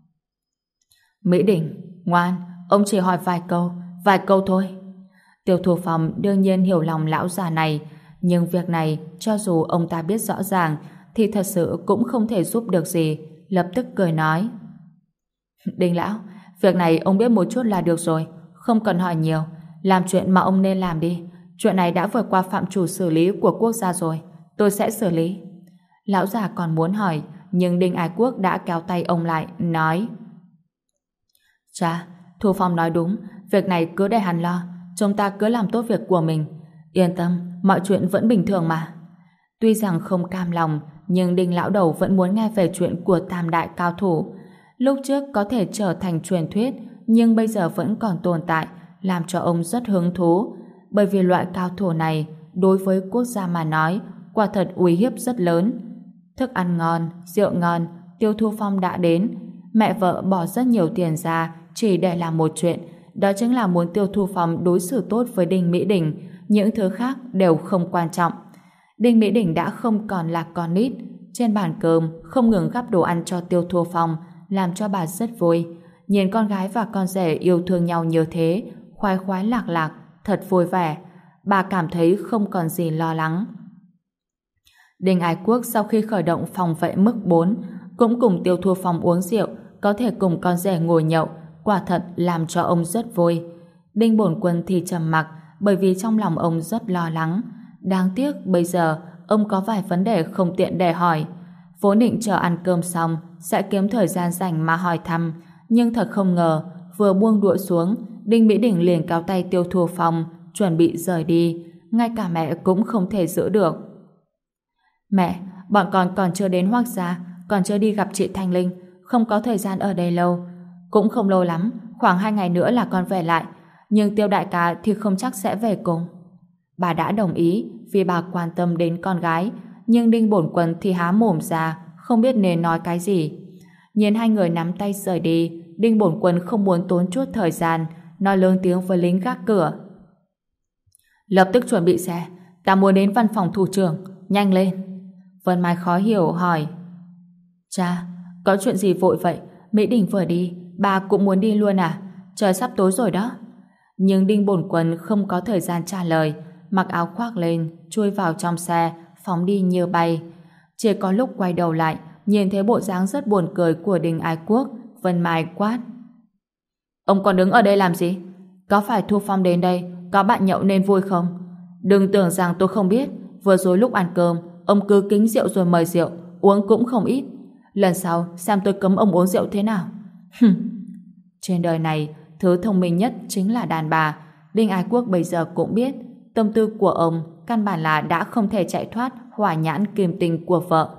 Mỹ Đình, ngoan, ông chỉ hỏi vài câu thôi. Tiêu Thu Phong đương nhiên hiểu lòng lão già này, nhưng việc này cho dù ông ta biết rõ ràng thì thật sự cũng không thể giúp được gì, lập tức cười nói. Đình lão, việc này ông biết một chút là được rồi, không cần hỏi nhiều, làm chuyện mà ông nên làm đi. Chuyện này đã vượt qua phạm trù xử lý của quốc gia rồi, tôi sẽ xử lý. Lão già còn muốn hỏi, nhưng Đinh Ái Quốc đã kéo tay ông lại, nói: Cha, Thu Phong nói đúng, việc này cứ để hắn lo, chúng ta cứ làm tốt việc của mình. Yên tâm, mọi chuyện vẫn bình thường mà. Tuy rằng không cam lòng, nhưng Đinh lão đầu vẫn muốn nghe về chuyện của tam đại cao thủ. Lúc trước có thể trở thành truyền thuyết, nhưng bây giờ vẫn còn tồn tại, làm cho ông rất hứng thú. Bởi vì loại cao thủ này, đối với quốc gia mà nói, quả thật uy hiếp rất lớn. Thức ăn ngon, rượu ngon, Tiêu Thu Phong đã đến. Mẹ vợ bỏ rất nhiều tiền ra chỉ để làm một chuyện, đó chính là muốn Tiêu Thu Phong đối xử tốt với Đinh Mỹ Đình, những thứ khác đều không quan trọng. Đinh Mỹ Đình đã không còn là con nít, trên bàn cơm không ngừng gắp đồ ăn cho Tiêu Thu Phong, làm cho bà rất vui. Nhìn con gái và con rể yêu thương nhau như thế, khoái khoái lạc lạc, thật vui vẻ. Bà cảm thấy không còn gì lo lắng. Đinh Ái Quốc sau khi khởi động phòng vệ mức 4, cũng cùng Tiêu Thu Phong uống rượu, có thể cùng con rể ngồi nhậu, quả thật làm cho ông rất vui. Đinh Bổn Quân thì trầm mặc, bởi vì trong lòng ông rất lo lắng. Đáng tiếc bây giờ ông có vài vấn đề không tiện để hỏi. Vốn định chờ ăn cơm xong sẽ kiếm thời gian rảnh mà hỏi thăm, nhưng thật không ngờ vừa buông đũa xuống, Đinh Mỹ Đình liền kéo tay Tiêu Thu Phong chuẩn bị rời đi, ngay cả mẹ cũng không thể giữ được. Mẹ, bọn con còn chưa đến Hoác Gia, còn chưa đi gặp chị Thanh Linh, không có thời gian ở đây lâu. Cũng không lâu lắm, khoảng 2 ngày nữa là con về lại, nhưng Tiêu đại ca thì không chắc sẽ về cùng. Bà đã đồng ý vì bà quan tâm đến con gái, nhưng Đinh Bổn Quân thì há mồm ra, không biết nên nói cái gì. Nhìn hai người nắm tay rời đi, Đinh Bổn Quân không muốn tốn chút thời gian, nói lớn tiếng với lính gác cửa. Lập tức chuẩn bị xe, ta muốn đến văn phòng thủ trưởng, nhanh lên. Vân Mai khó hiểu hỏi. Cha, có chuyện gì vội vậy? Mỹ Đình vừa đi, bà cũng muốn đi luôn à? Trời sắp tối rồi đó. Nhưng Đinh Bổn Quân không có thời gian trả lời, mặc áo khoác lên, chui vào trong xe, phóng đi như bay. Chỉ có lúc quay đầu lại, nhìn thấy bộ dáng rất buồn cười của Đinh Ái Quốc, Vân Mai quát. Ông còn đứng ở đây làm gì? Có phải Thu Phong đến đây, có bạn nhậu nên vui không? Đừng tưởng rằng tôi không biết, vừa rồi lúc ăn cơm, ông cứ kính rượu rồi mời rượu, uống cũng không ít. Lần sau, xem tôi cấm ông uống rượu thế nào. Trên đời này, thứ thông minh nhất chính là đàn bà. Đinh Ái Quốc bây giờ cũng biết, tâm tư của ông căn bản là đã không thể chạy thoát hỏa nhãn kim tinh của vợ.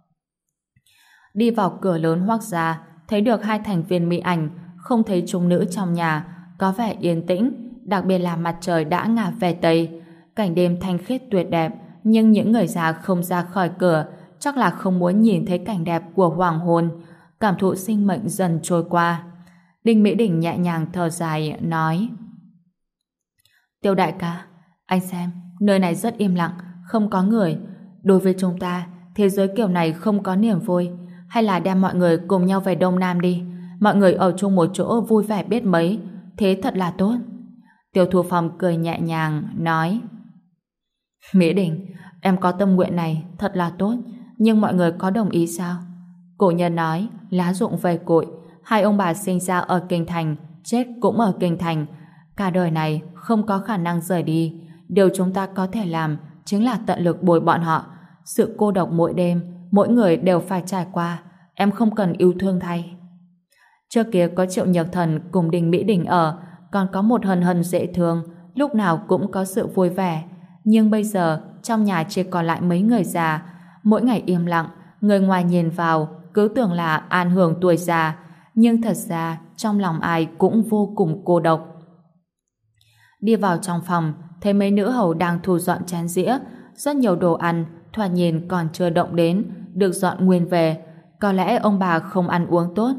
Đi vào cửa lớn Hoác Gia, thấy được 2 thành viên Mỹ Ảnh, không thấy chúng nữ trong nhà, có vẻ yên tĩnh, đặc biệt là mặt trời đã ngả về Tây. Cảnh đêm thanh khiết tuyệt đẹp, nhưng những người già không ra khỏi cửa, chắc là không muốn nhìn thấy cảnh đẹp của hoàng hôn, cảm thụ sinh mệnh dần trôi qua. Đinh Mỹ Đình nhẹ nhàng thở dài, nói: Tiêu đại ca, anh xem, nơi này rất im lặng, không có người. Đối với chúng ta, thế giới kiểu này không có niềm vui. Hay là đem mọi người cùng nhau về Đông Nam đi. Mọi người ở chung một chỗ vui vẻ biết mấy. Thế thật là tốt. Tiêu Thu Phong cười nhẹ nhàng, nói: Mỹ Đình, em có tâm nguyện này, thật là tốt. Nhưng mọi người có đồng ý sao? Cổ nhân nói, lá rụng về cội. 2 ông bà sinh ra ở Kinh Thành, chết cũng ở Kinh Thành. Cả đời này không có khả năng rời đi. Điều chúng ta có thể làm chính là tận lực bồi bọn họ. Sự cô độc mỗi đêm, mỗi người đều phải trải qua. Em không cần yêu thương thay. Trước kia có Triệu Nhược Thần cùng Đinh Mỹ Đình ở, còn có một Hân Hân dễ thương, lúc nào cũng có sự vui vẻ. Nhưng bây giờ trong nhà chỉ còn lại mấy người già, mỗi ngày im lặng, người ngoài nhìn vào cứ tưởng là an hưởng tuổi già, nhưng thật ra trong lòng ai cũng vô cùng cô độc. Đi vào trong phòng, thấy mấy nữ hầu đang thu dọn chén dĩa, rất nhiều đồ ăn thoạt nhìn còn chưa động đến, được dọn nguyên về. Có lẽ ông bà không ăn uống tốt.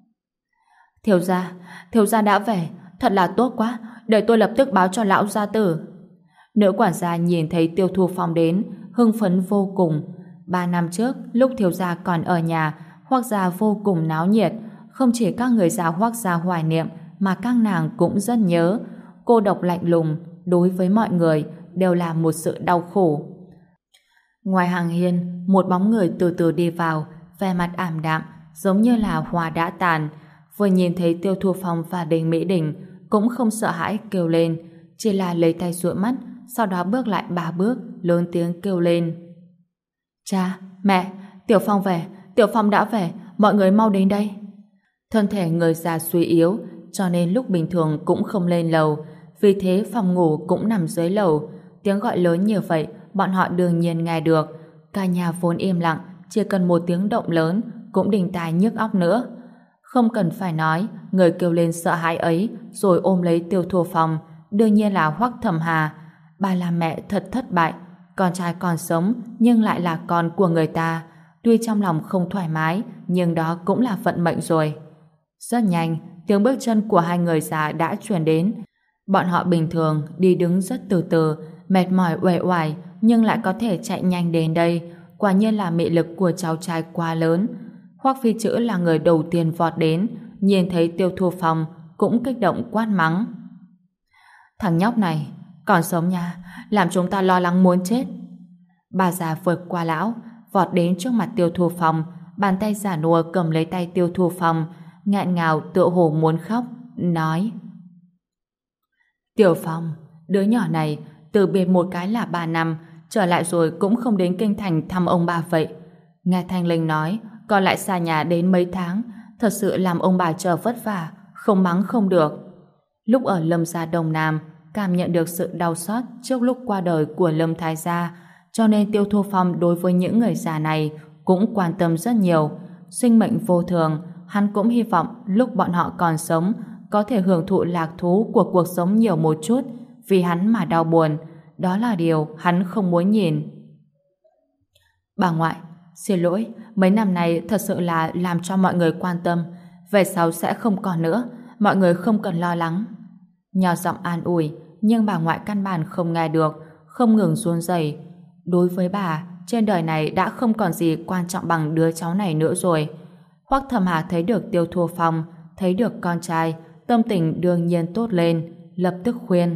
Thiếu gia đã về, thật là tốt quá, để tôi lập tức báo cho lão gia tử. Nữ quản gia nhìn thấy Tiêu Thu Phong đến, hưng phấn vô cùng. 3 năm trước, lúc thiếu gia còn ở nhà, Hoác gia vô cùng náo nhiệt, không chỉ các người già Hoác gia hoài niệm mà các nàng cũng rất nhớ. Cô độc lạnh lùng đối với mọi người đều là một sự đau khổ. Ngoài hàng hiên, một bóng người từ từ đi vào, vẻ mặt ảm đạm, giống như là hoa đã tàn. Vừa nhìn thấy Tiêu Thu Phong và Đinh Mỹ Đình, cũng không sợ hãi kêu lên, chỉ là lấy tay dụi mắt, sau đó bước lại 3 bước, lớn tiếng kêu lên. Cha, mẹ, Tiểu Phong về, Tiểu Phong đã về, mọi người mau đến đây. Thân thể người già suy yếu, cho nên lúc bình thường cũng không lên lầu, vì thế phòng ngủ cũng nằm dưới lầu. Tiếng gọi lớn như vậy, bọn họ đương nhiên nghe được. Cả nhà vốn im lặng, chỉ cần một tiếng động lớn cũng đình tai nhức óc nữa. Không cần phải nói, người kêu lên sợ hãi ấy rồi ôm lấy Tiêu Thu Phong, đương nhiên là Hoắc Thẩm Hà. Bà là mẹ thật thất bại, con trai còn sống nhưng lại là con của người ta. Tuy trong lòng không thoải mái, nhưng đó cũng là vận mệnh rồi. Rất nhanh, tiếng bước chân của hai người già đã truyền đến. Bọn họ bình thường đi đứng rất từ từ, mệt mỏi uể oải, nhưng lại có thể chạy nhanh đến đây. Quả nhiên là mị lực của cháu trai quá lớn. Hoắc Phi Chữ là người đầu tiên vọt đến, nhìn thấy Tiêu Thu Phong cũng kích động quát mắng. Thằng nhóc này, còn sống nha, làm chúng ta lo lắng muốn chết. Bà già vượt qua lão, vọt đến trước mặt Tiêu Thu Phong, bàn tay già nua cầm lấy tay Tiêu Thu Phong, nghẹn ngào tựa hồ muốn khóc, nói: Tiểu Phong, đứa nhỏ này từ biệt một cái là 3 năm, trở lại rồi cũng không đến kinh thành thăm ông bà vậy. Nghe Thanh Linh nói, còn lại xa nhà đến mấy tháng, thật sự làm ông bà chờ vất vả, không mắng không được. Lúc ở Lâm gia Đông Nam, cảm nhận được sự đau xót trước lúc qua đời của Lâm Thái gia, cho nên Tiêu Thu Phong đối với những người già này cũng quan tâm rất nhiều. Sinh mệnh vô thường, hắn cũng hy vọng lúc bọn họ còn sống có thể hưởng thụ lạc thú của cuộc sống nhiều một chút, vì hắn mà đau buồn. Đó là điều hắn không muốn nhìn. Bà ngoại, xin lỗi, mấy năm nay thật sự là làm cho mọi người quan tâm, về sau sẽ không còn nữa, mọi người không cần lo lắng. Nhỏ giọng an ủi, nhưng bà ngoại căn bản không nghe được, không ngừng run rẩy. Đối với bà, trên đời này đã không còn gì quan trọng bằng đứa cháu này nữa rồi. Hoắc Thẩm Hà thấy được Tiêu Thu Phong, thấy được con trai, tâm tình đương nhiên tốt lên, lập tức khuyên.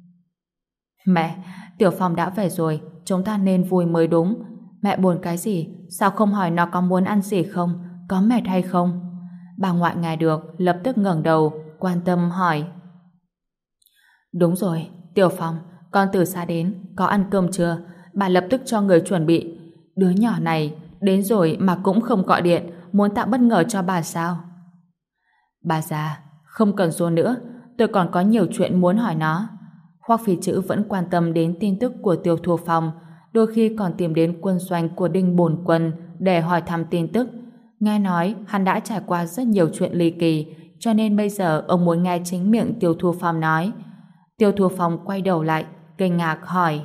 Mẹ, Tiểu Phong đã về rồi, chúng ta nên vui mới đúng. Mẹ buồn cái gì? Sao không hỏi nó có muốn ăn gì không? Có mệt hay không? Bà ngoại nghe được, lập tức ngẩng đầu, quan tâm hỏi. Đúng rồi, Tiểu Phong, con từ xa đến, có ăn cơm chưa? Bà lập tức cho người chuẩn bị. Đứa nhỏ này, đến rồi mà cũng không gọi điện, muốn tạo bất ngờ cho bà sao? Bà già, không cần run nữa, tôi còn có nhiều chuyện muốn hỏi nó. Hoắc Phi Chữ vẫn quan tâm đến tin tức của Tiêu Thu Phong, đôi khi còn tìm đến quân doanh của Đinh Bổn Quân để hỏi thăm tin tức. Nghe nói hắn đã trải qua rất nhiều chuyện ly kỳ, cho nên bây giờ ông muốn nghe chính miệng Tiêu Thu Phong nói. Tiêu Thu Phong quay đầu lại, kinh ngạc hỏi.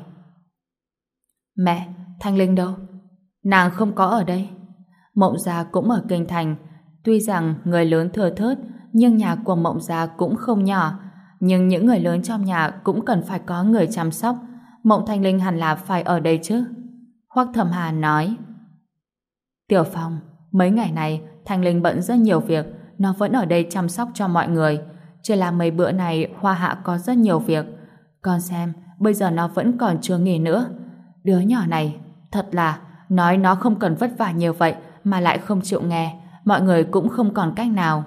Mẹ, Thanh Linh đâu? Nàng không có ở đây. Mộng Gia cũng ở kinh thành. Tuy rằng người lớn thưa thớt, nhưng nhà của Mộng Gia cũng không nhỏ. Nhưng những người lớn trong nhà cũng cần phải có người chăm sóc. Mộng Thanh Linh hẳn là phải ở đây chứ. Hoắc Thẩm Hà nói. Tiểu Phong, mấy ngày này Thanh Linh bận rất nhiều việc, nó vẫn ở đây chăm sóc cho mọi người. Chỉ là mấy bữa này Hoa Hạ có rất nhiều việc. Con xem, bây giờ nó vẫn còn chưa nghỉ nữa. Đứa nhỏ này, thật là nói nó không cần vất vả nhiều vậy mà lại không chịu nghe, mọi người cũng không còn cách nào.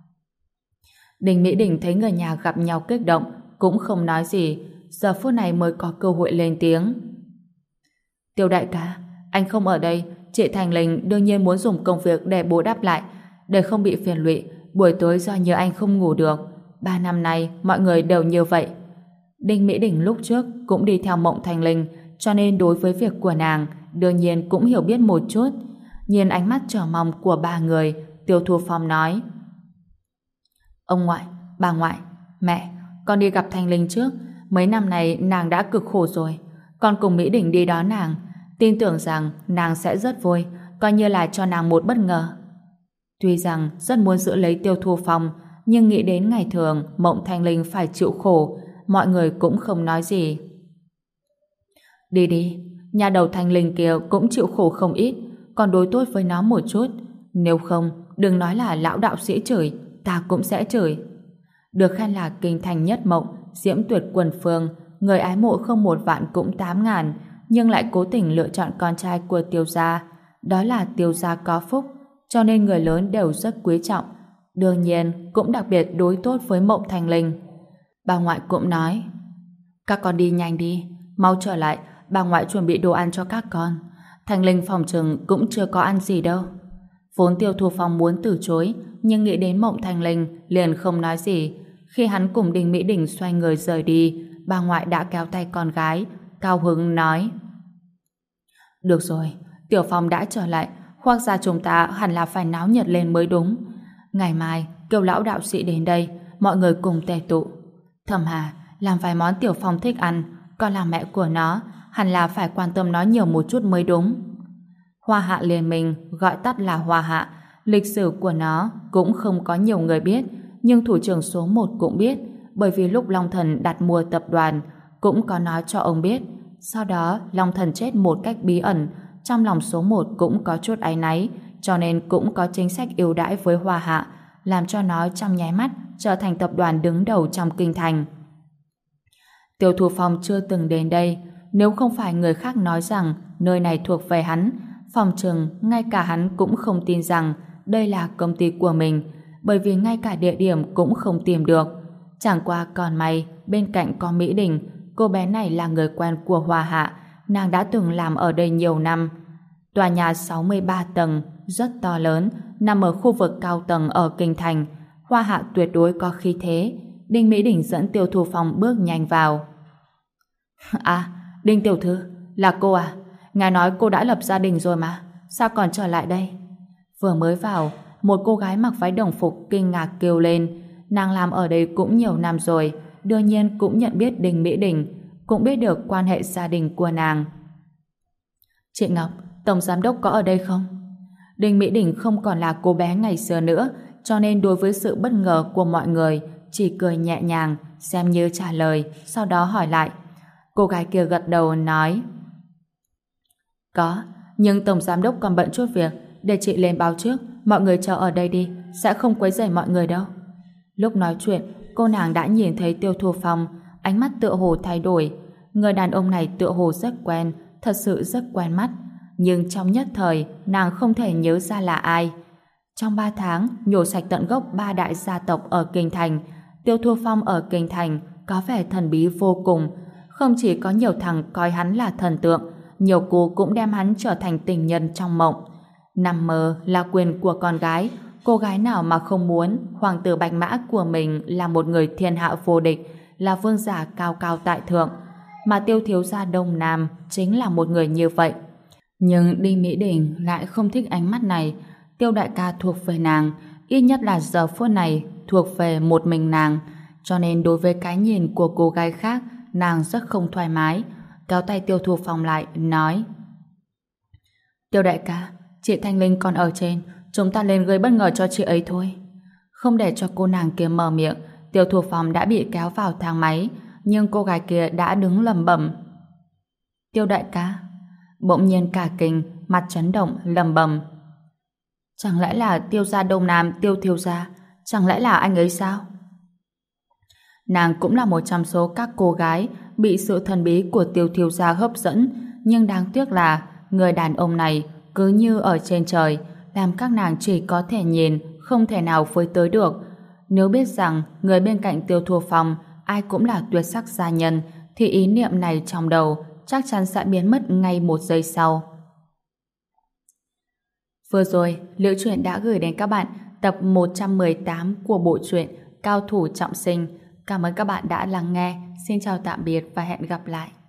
Đinh Mỹ Đình thấy người nhà gặp nhau kích động, cũng không nói gì, giờ phút này mới có cơ hội lên tiếng. Tiêu đại ca, anh không ở đây, chị Thành Linh đương nhiên muốn dùng công việc để bù đắp lại, để không bị phiền lụy, buổi tối do nhớ anh không ngủ được. 3 năm nay, mọi người đều như vậy. Đinh Mỹ Đình lúc trước cũng đi theo Mộng Thành Linh, cho nên đối với việc của nàng, đương nhiên cũng hiểu biết một chút. Nhìn ánh mắt chờ mong của ba người, Tiêu Thu Phong nói. Ông ngoại, bà ngoại, mẹ, con đi gặp Thanh Linh trước. Mấy năm này nàng đã cực khổ rồi. Con cùng Mỹ Đình đi đón nàng. Tin tưởng rằng nàng sẽ rất vui, coi như là cho nàng một bất ngờ. Tuy rằng rất muốn giữ lấy Tiêu Thu Phong, nhưng nghĩ đến ngày thường Mộng Thanh Linh phải chịu khổ, mọi người cũng không nói gì. Đi đi, nhà đầu Thanh Linh kia cũng chịu khổ không ít, còn đối tốt với nó một chút. Nếu không, đừng nói là lão đạo sĩ chửi, ta cũng sẽ chửi. Được khen là kinh thành nhất mộng, diễm tuyệt quần phương, người ái mộ không 1 vạn cũng 8.000, nhưng lại cố tình lựa chọn con trai của Tiêu gia. Đó là Tiêu gia có phúc, cho nên người lớn đều rất quý trọng. Đương nhiên, cũng đặc biệt đối tốt với Mộng Thành Linh. Bà ngoại cũng nói, các con đi nhanh đi, mau trở lại, bà ngoại chuẩn bị đồ ăn cho các con. Thành Linh phòng chừng cũng chưa có ăn gì đâu. Vốn Tiêu Thu Phong muốn từ chối, nhưng nghĩ đến Mộng Thành Linh liền không nói gì. Khi hắn cùng Đinh Mỹ Đình xoay người rời đi, bà ngoại đã kéo tay con gái, cao hứng nói, được rồi, Tiểu Phong đã trở lại, Hoác gia chúng ta hẳn là phải náo nhiệt lên mới đúng. Ngày mai kêu lão đạo sĩ đến đây, mọi người cùng tề tụ. Thẩm Hà, làm vài món Tiểu Phong thích ăn, con là mẹ của nó, hẳn là phải quan tâm nó nhiều một chút mới đúng. Hoa Hạ Liên Minh, gọi tắt là Hoa Hạ, lịch sử của nó cũng không có nhiều người biết, nhưng thủ trưởng số 1 cũng biết, bởi vì lúc Long Thần đặt mua tập đoàn cũng có nói cho ông biết. Sau đó Long Thần chết một cách bí ẩn, trong lòng số 1 cũng có chút áy náy, cho nên cũng có chính sách ưu đãi với Hoa Hạ, làm cho nó trong nháy mắt trở thành tập đoàn đứng đầu trong kinh thành. Tiêu Thu Phong chưa từng đến đây, nếu không phải người khác nói rằng nơi này thuộc về hắn, phòng chừng ngay cả hắn cũng không tin rằng đây là công ty của mình, bởi vì ngay cả địa điểm cũng không tìm được. Chẳng qua còn may bên cạnh có Mỹ Đình, cô bé này là người quen của Hoa Hạ, nàng đã từng làm ở đây nhiều năm. Tòa nhà 63 tầng, rất to lớn, nằm ở khu vực cao tầng ở kinh thành. Hoa Hạ tuyệt đối có khí thế. Đinh Mỹ Đình dẫn Tiêu Thu Phong bước nhanh vào. À, Đinh tiểu thư, là cô à? Ngài nói cô đã lập gia đình rồi mà, sao còn trở lại đây? Vừa mới vào, một cô gái mặc váy đồng phục kinh ngạc kêu lên. Nàng làm ở đây cũng nhiều năm rồi, đương nhiên cũng nhận biết Đinh Mỹ Đình, cũng biết được quan hệ gia đình của nàng. Chị Ngọc, tổng giám đốc có ở đây không? Đinh Mỹ Đình không còn là cô bé ngày xưa nữa, cho nên đối với sự bất ngờ của mọi người, chỉ cười nhẹ nhàng, xem như trả lời, sau đó hỏi lại. Cô gái kia gật đầu nói, có, nhưng tổng giám đốc còn bận chút việc, để chị lên báo trước, mọi người chờ ở đây đi, sẽ không quấy rầy mọi người đâu. Lúc nói chuyện, cô nàng đã nhìn thấy Tiêu Thu Phong, ánh mắt tựa hồ thay đổi. Người đàn ông này tựa hồ rất quen, thật sự rất quen mắt, nhưng trong nhất thời nàng không thể nhớ ra là ai. Trong 3 tháng nhổ sạch tận gốc 3 đại gia tộc ở kinh thành, Tiêu Thu Phong ở kinh thành có vẻ thần bí vô cùng. Không chỉ có nhiều thằng coi hắn là thần tượng, nhiều cô cũng đem hắn trở thành tình nhân trong mộng. Nằm mơ là quyền của con gái, cô gái nào mà không muốn hoàng tử Bạch Mã của mình là một người thiên hạ vô địch, là vương giả cao cao tại thượng, mà Tiêu thiếu gia Đông Nam chính là một người như vậy. Nhưng Đinh Mỹ Đình lại không thích ánh mắt này. Tiêu đại ca thuộc về nàng, ít nhất là giờ phút này thuộc về một mình nàng, cho nên đối với cái nhìn của cô gái khác, nàng rất không thoải mái. Kéo tay Tiêu Thu Phong lại, nói, Tiêu đại ca, chị Thanh Linh còn ở trên, chúng ta lên gây bất ngờ cho chị ấy thôi. Không để cho cô nàng kia mở miệng, Tiêu Thu Phong đã bị kéo vào thang máy, nhưng cô gái kia đã đứng lẩm bẩm, Tiêu đại ca. Bỗng nhiên cả kinh, mặt chấn động, lẩm bẩm, chẳng lẽ là Tiêu gia Đông Nam Tiêu thiếu gia, chẳng lẽ là anh ấy sao? Nàng cũng là một trong số các cô gái bị sự thần bí của Tiêu thiếu gia hấp dẫn, nhưng đáng tiếc là người đàn ông này cứ như ở trên trời, làm các nàng chỉ có thể nhìn, không thể nào với tới được. Nếu biết rằng người bên cạnh Tiêu Thu Phong ai cũng là tuyệt sắc gia nhân, thì ý niệm này trong đầu chắc chắn sẽ biến mất ngay một giây sau. Vừa rồi, Liễu Chuyện đã gửi đến các bạn tập 118 của bộ truyện Cao thủ trọng sinh. Cảm ơn các bạn đã lắng nghe. Xin chào tạm biệt và hẹn gặp lại.